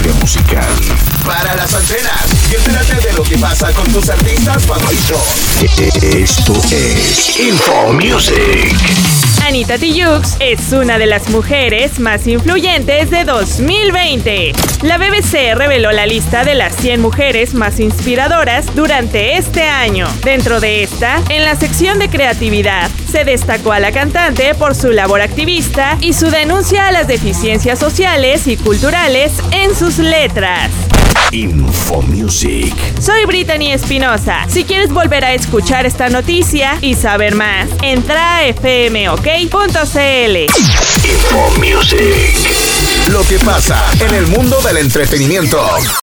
industria musical. Para las antenas y entérate de lo que pasa con tus artistas favoritos. Esto es Info Music. Anita Tijoux es una de las mujeres más influyentes de 2020. La BBC reveló la lista de las 100 mujeres más inspiradoras durante este año. Dentro de esta, en la sección de creatividad, se destacó a la cantante por su labor activista y su denuncia a las deficiencias sociales y culturales en sus letras. Info Music. Soy Brittany Espinosa. Si quieres volver a escuchar esta noticia y saber más, entra a fmok.cl. Info Music. Lo que pasa en el mundo del entretenimiento.